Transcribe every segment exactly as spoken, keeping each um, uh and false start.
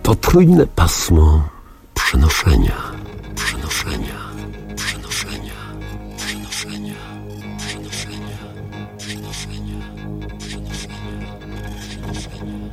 Potrójne pasmo przenoszenia, przenoszenia, przenoszenia, przenoszenia, przenoszenia, przenoszenia, przenoszenia,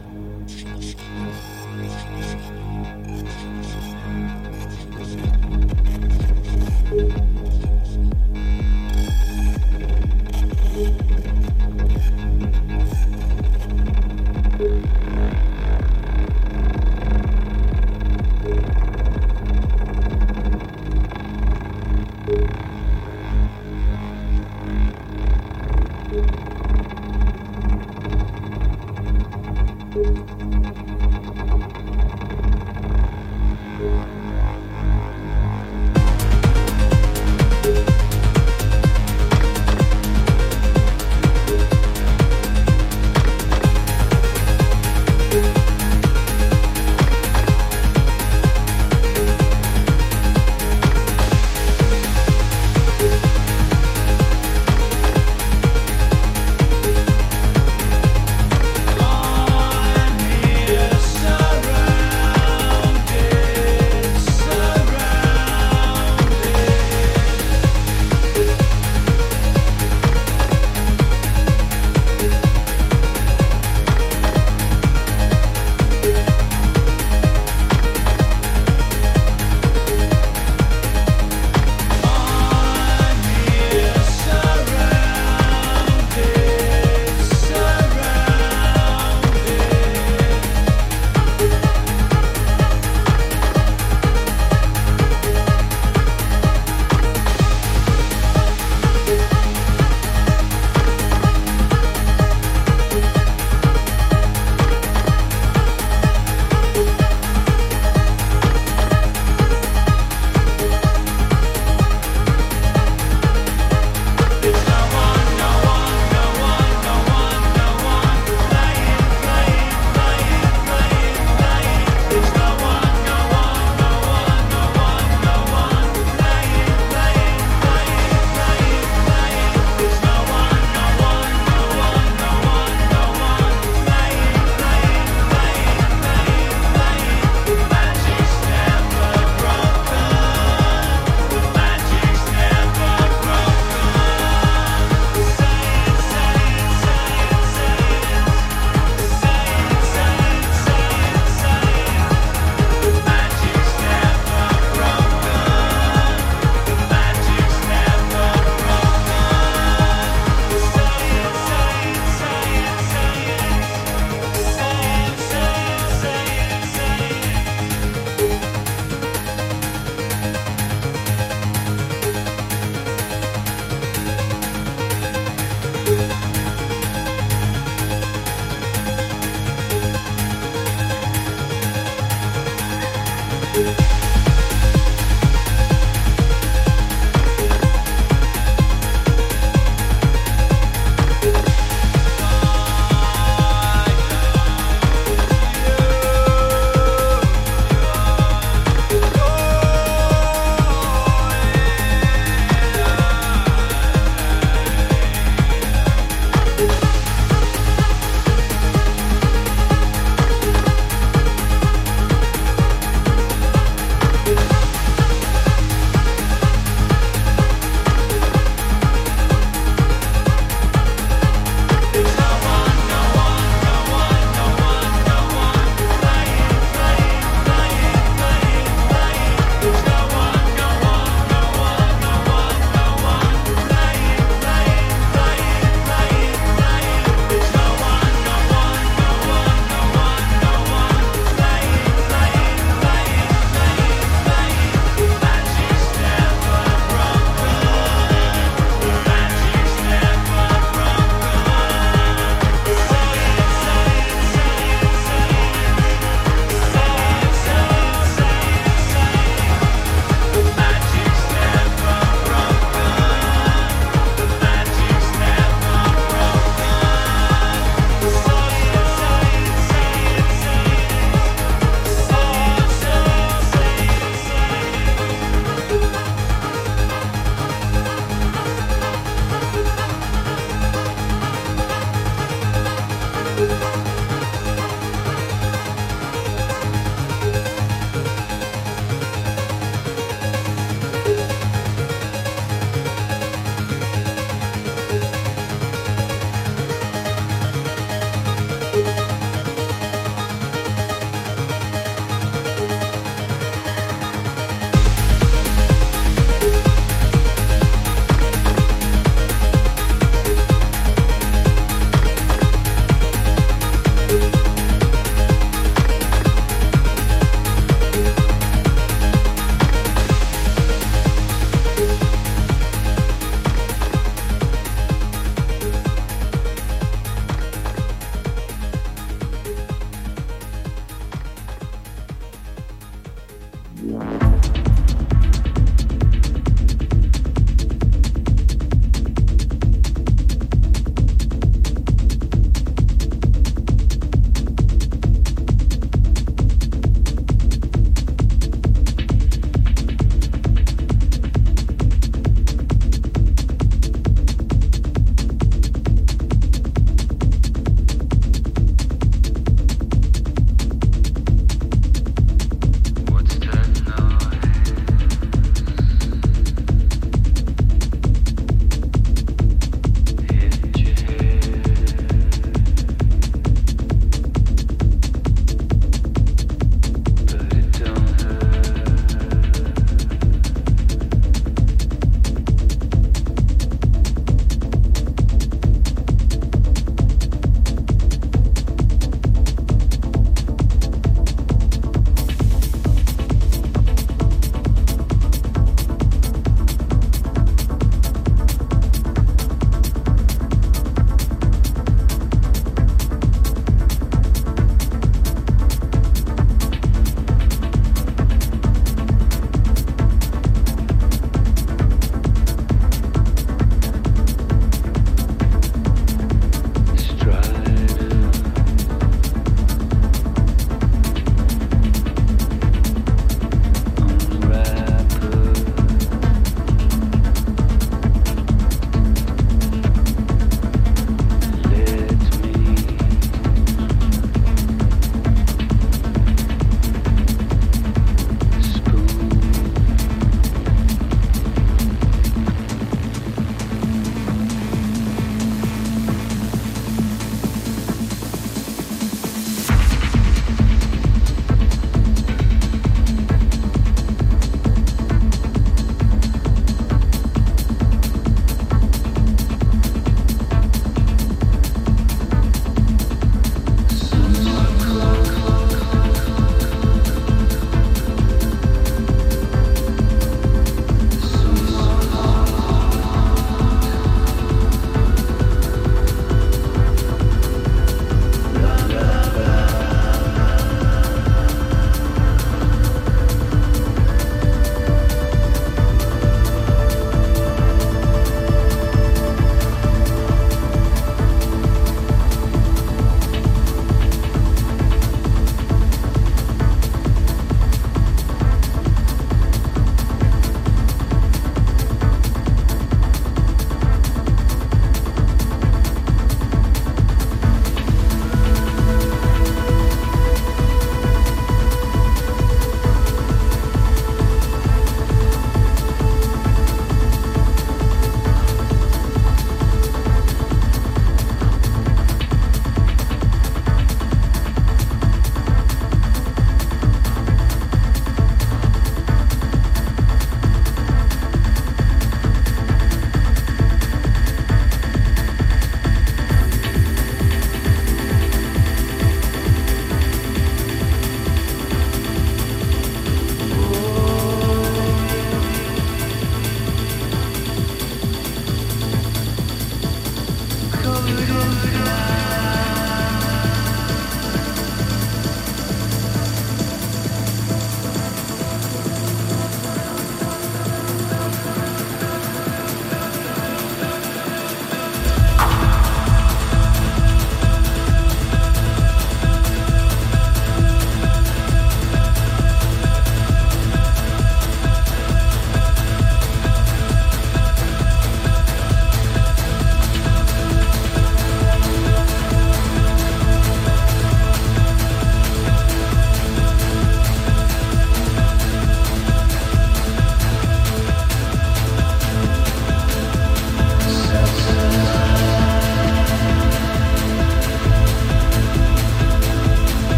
What's turning on?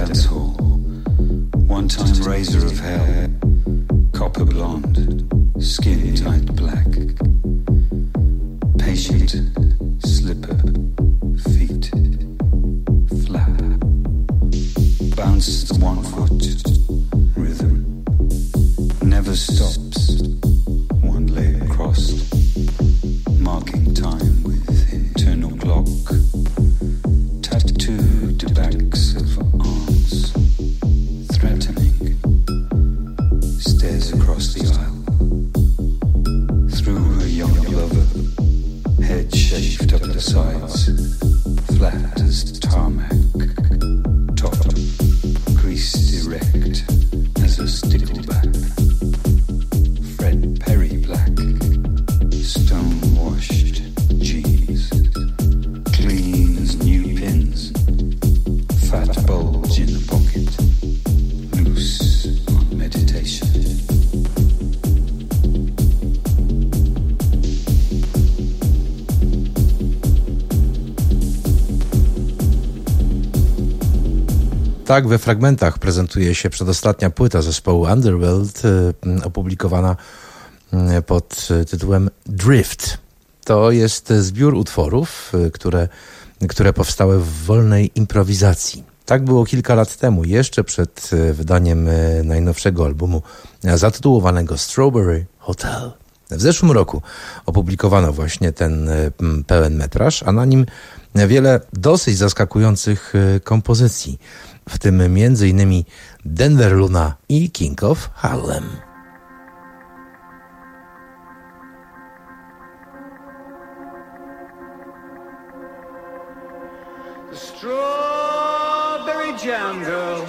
dance hall. One-time razor of hell, copper blonde, skin tight black. Patient, slipper, feet, flat. Bounce the one foot, rhythm. Never stops, one leg crossed. Marking time with internal clock. Tattooed backs of arms, threatening. Stares across the aisle. Through her young lover. Head shaved up the sides. Flat as tarmac. Top creased erect as a stickleback. Fred Perry black. Stone-washed jeans, clean as new pins, fat bulge in the pocket, loose on meditation. Tak we fragmentach prezentuje się przedostatnia płyta zespołu Underworld, opublikowana pod tytułem Drift. To jest zbiór utworów, które, które powstały w wolnej improwizacji. Tak było kilka lat temu, jeszcze przed wydaniem najnowszego albumu zatytułowanego Strawberry Hotel. W zeszłym roku opublikowano właśnie ten pełen metraż, a na nim wiele dosyć zaskakujących kompozycji, w tym między innymi Denver Luna i King of Harlem. Strawberry jam girl.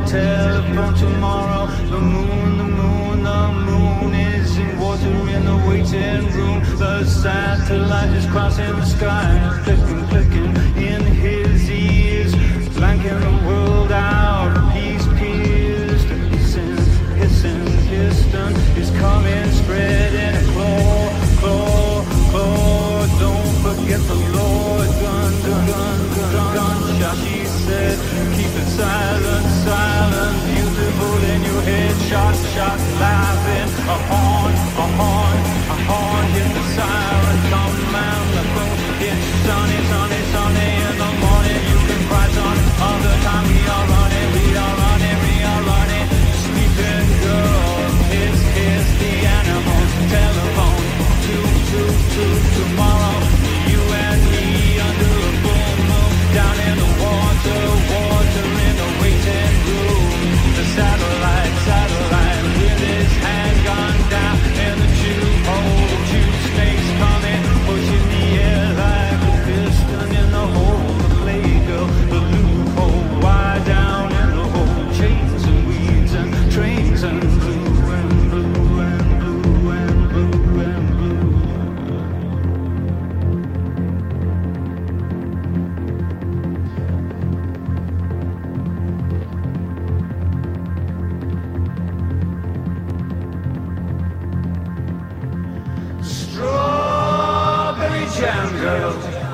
telephone tomorrow. The moon, the moon, the moon is in water in the waiting room. The satellite is crossing the sky, clicking, clicking in his ears, blanking the world out. He's pierced, hissing, hissing, piston is coming, spreading a claw, claw, claw. Don't forget the Lord. Gun, gun, gun, gun, gunshot. She said, keep it silent, silent, beautiful in your head. Shot, shot, laughing. A horn, a horn, a horn. Hit the siren, come round the coast. It's sunny, sunny, sunny in the morning. You can cry, son. All the time we are running, we are running, we are running. Sleeping girl, kiss, kiss the animals. Telephone, two, two, two, tomorrow. You and me under a full moon, down in the water, water in the waiting room. The satellite, satellite, with his hand gone down, and the tube, oh, tube snakes coming, pushing the air like a piston in the hole. The play girl, the loophole, wide down in the hole. Chains and weeds and trains and blue and blue and blue and blue and blue. Strawberry jam girl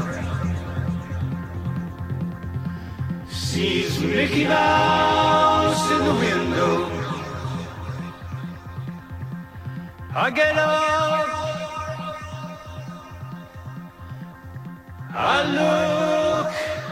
sees Mickey Mouse in the window. I get up, I look,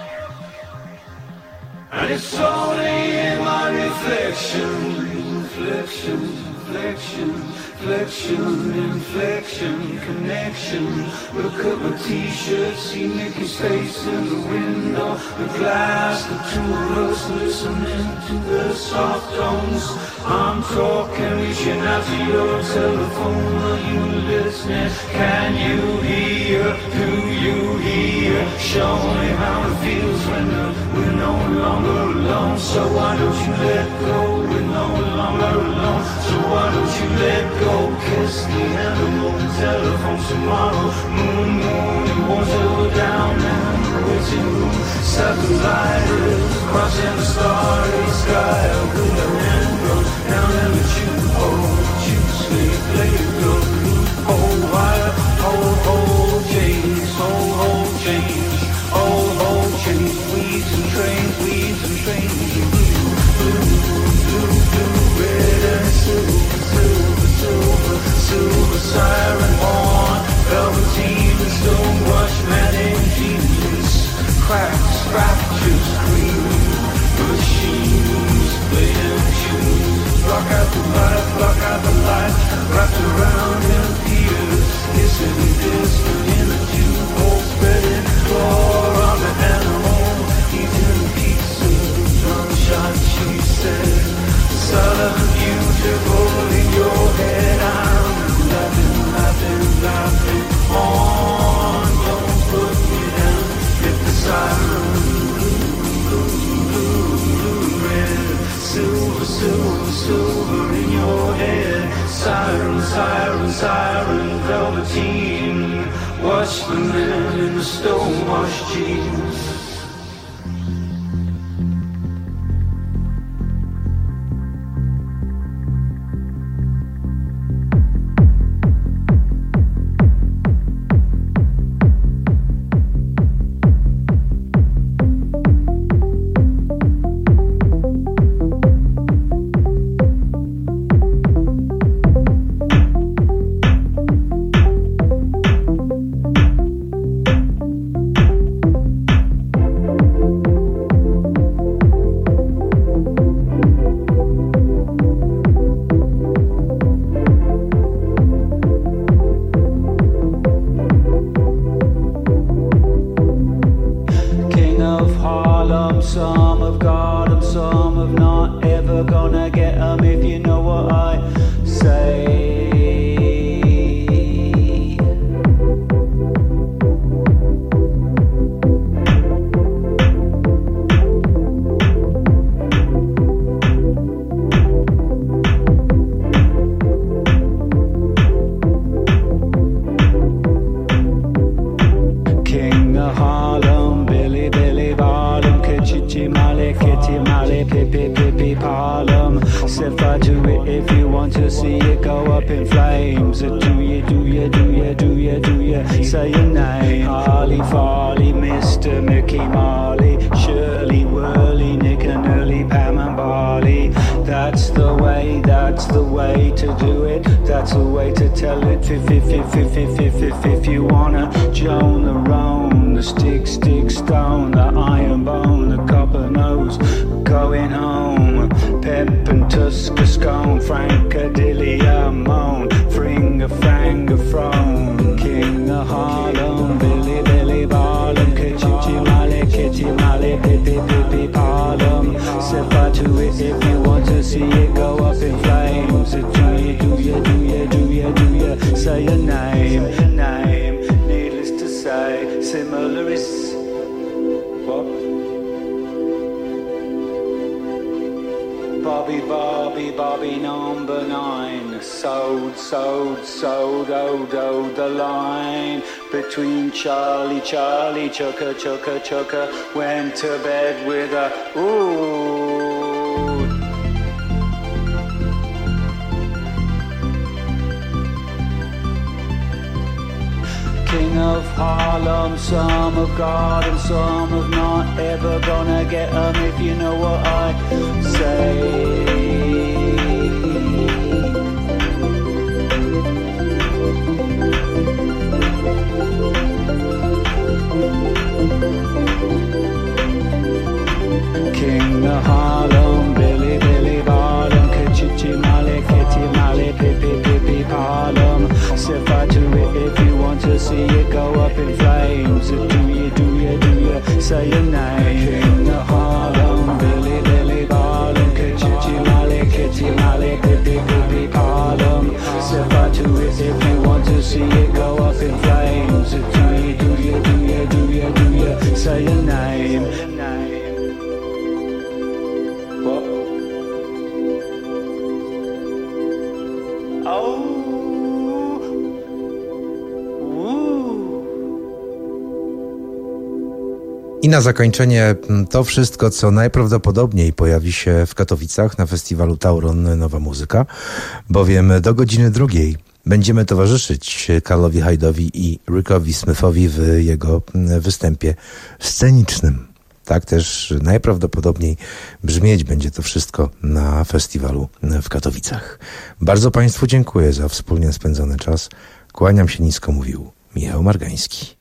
and it's only in my reflection, reflection, reflection, reflection, inflection, connection. Look at my t-shirt, see Mickey's face in the window. The glass, the two of us listening to the soft tones. I'm talking, reaching out to your telephone. Are you listening? Can you hear? Do you hear? Show me how it feels when uh, we're no longer alone. So why don't you let go? We're no longer alone. So why don't you let go? Kiss the animal, telephone tomorrow. Moon, moon, and water down in the waiting room. Satellite is crossing the starry sky. A good hand goes down in the tube hole. Tube sleep, play it go. Loophole, wire, hold, hold, chains, hold, hold, chains, hold, hold, chains. Weeds and trains, weeds and trains. Blue, blue, blue, blue, red and silver, silver, silver, silver, siren horn, velveteen and stonewash, matting jeans, cracks, fractures, green machines, playing tunes, block out the light, block out the light, wrapped around in peers, hissing and distant in the tube hole, spreading floor on the animal, eating pizza, gunshot, she said, southern beautiful in your head. I'm laughing, laughing, laughing on. Don't put me down. Hit the siren. Blue, blue, blue, red. Silver, silver, silver in your head. Siren, siren, siren, velveteen. Watch the man in the stonewashed jeans. Set fire to it if you want to see it go up in flames. Do you, do you, do you, do you, do you say your name? Harley, Farley, Mister Mickey, Marley, Shirley, Whirly, Nick and Early, Pam and Barley. That's the way, that's the way to do it. That's the way to tell it. If, if, if, if, if, if, if, if you wanna Joan the roan, the stick, stick, stone, the iron bone, the copper nose, going home. Pep and Tusker scone, Frankadillia moan, Fringer, Franger, Frone, King of Harlem, Billy, Billy Barlum, Kitchi, Mali, Kitty, Mali, Pippi, Pippi, Parlum. Set fire to it if you want to see it go up in flames. Do you, do you, do you, do you, do you say your name? Name, needless to say, similar is what? Bobby, Bobby, Bobby number nine. Sold, sold, sold, oh, oh, the line between Charlie, Charlie, Chucker, Chucker, Chucker. Went to bed with a ooh. King of Harlem, some have got and some have not. Ever gonna get 'em if you know what I say. King of Harlem, Billy, Billy Barlum, Kachichi, Mali, Kitty, Mali, Pippi, Pippi, Parlum. Set fire to it if you want to see it go up in flames. Do you, do you, do you say your name? King of Harlem, Billy, Billy Barlum, Kachichi, Mali, Kitty, Mali, Pippi, Pippi, Parlum. Set fire to it if you want to see it go up in flames. Do you, do you, do you, do you, do you say your name? What? Oh. I na zakończenie to wszystko, co najprawdopodobniej pojawi się w Katowicach na festiwalu Tauron Nowa Muzyka, bowiem do godziny drugiej będziemy towarzyszyć Carlowi Hyde'owi i Rickowi Smithowi w jego występie scenicznym. Tak też najprawdopodobniej brzmieć będzie to wszystko na festiwalu w Katowicach. Bardzo Państwu dziękuję za wspólnie spędzony czas. Kłaniam się nisko, mówił Michał Margański.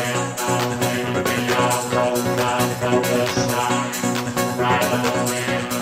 Right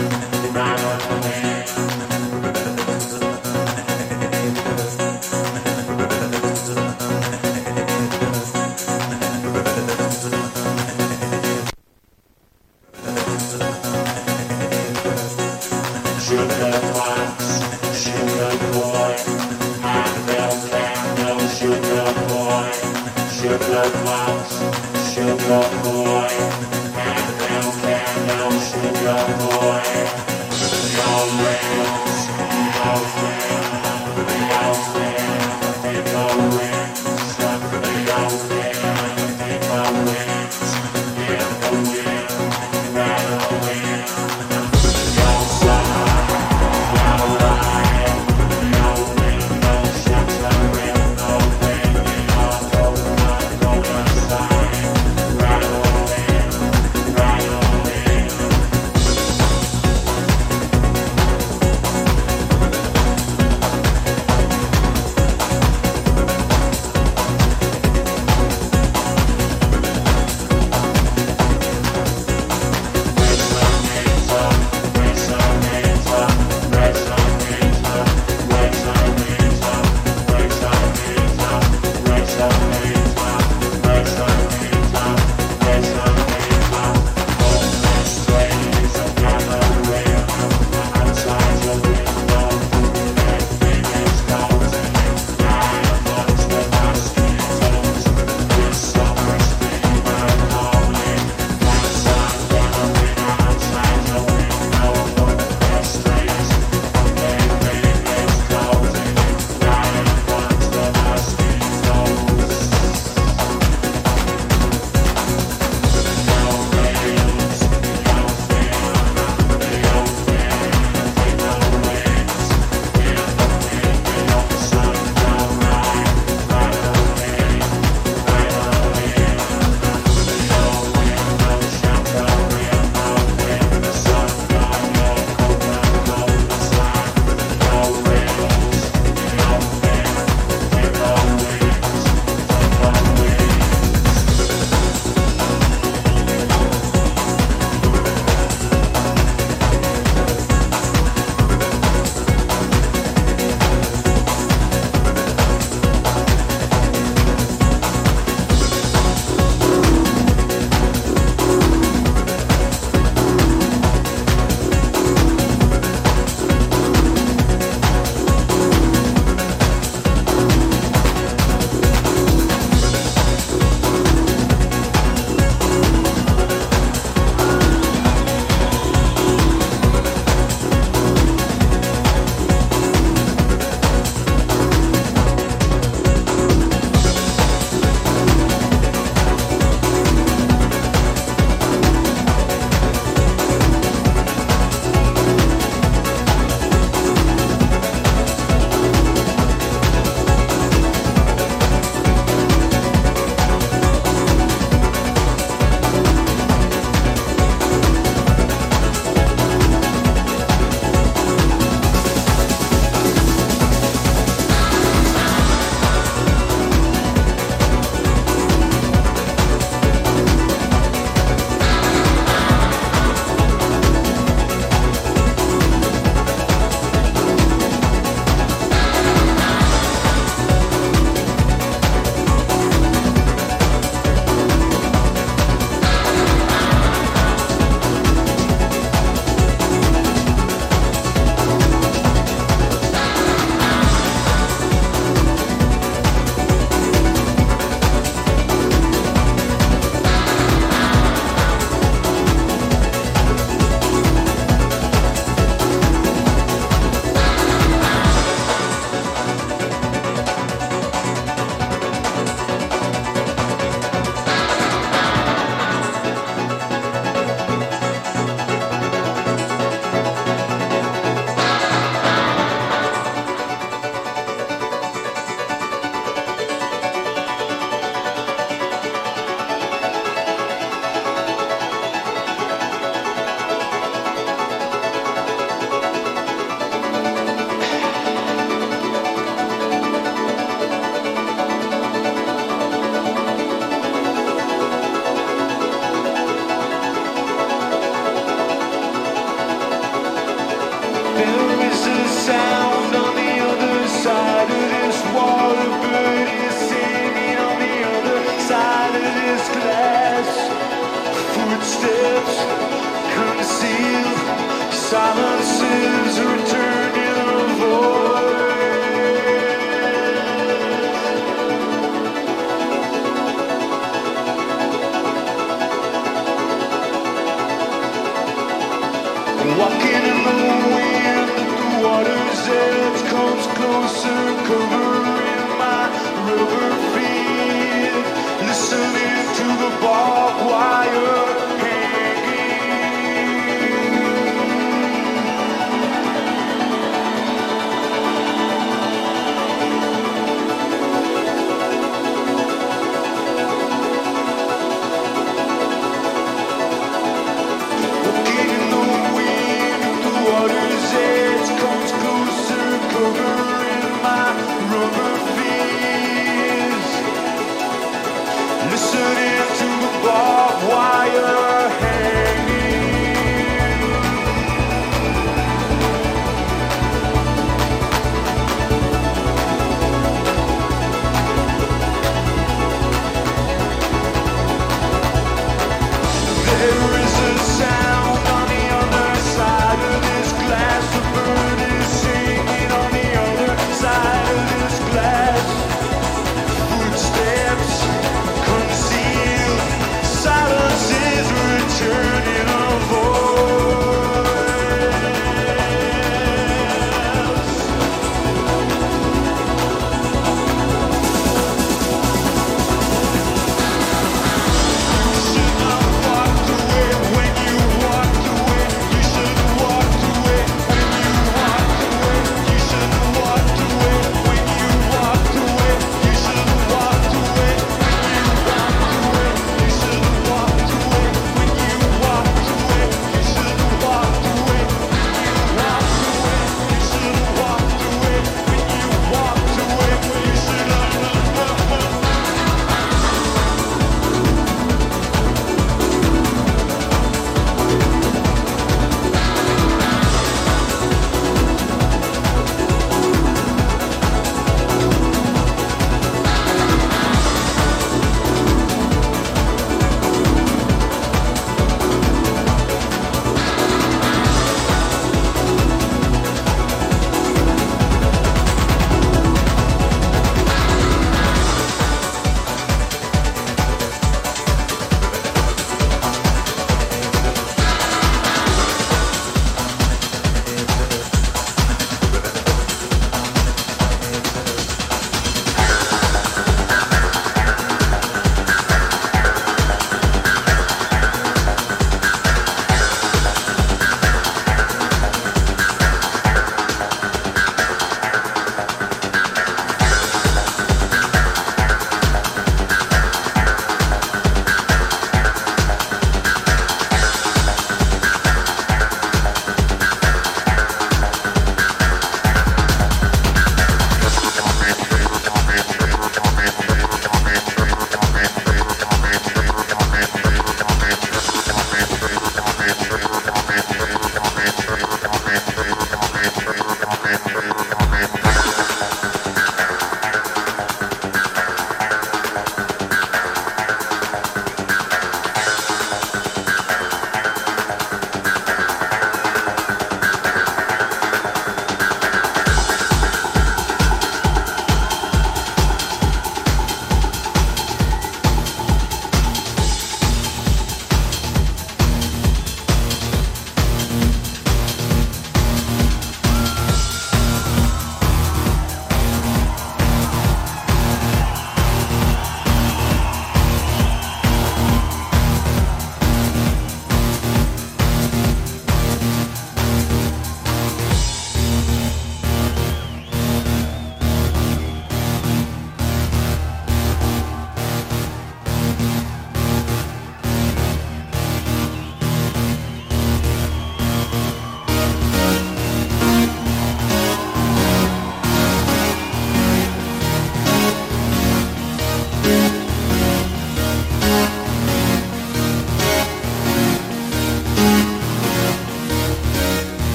Silences return in a void.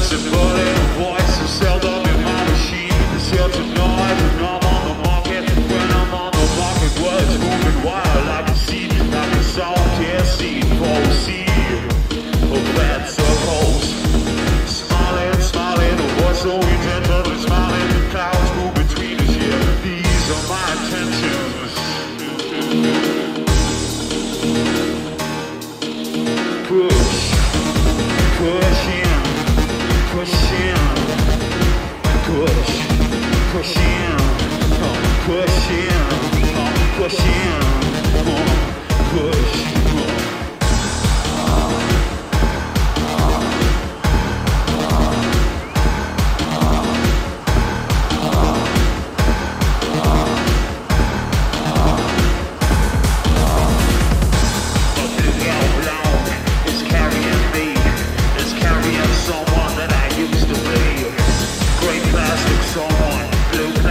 Someone, blue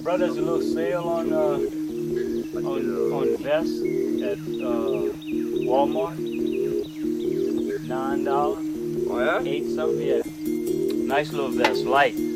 bro, there's a little sale on uh, on on vests at uh, Walmart. Nine dollars. Oh yeah? Eight something. Yeah. Nice little vest, light.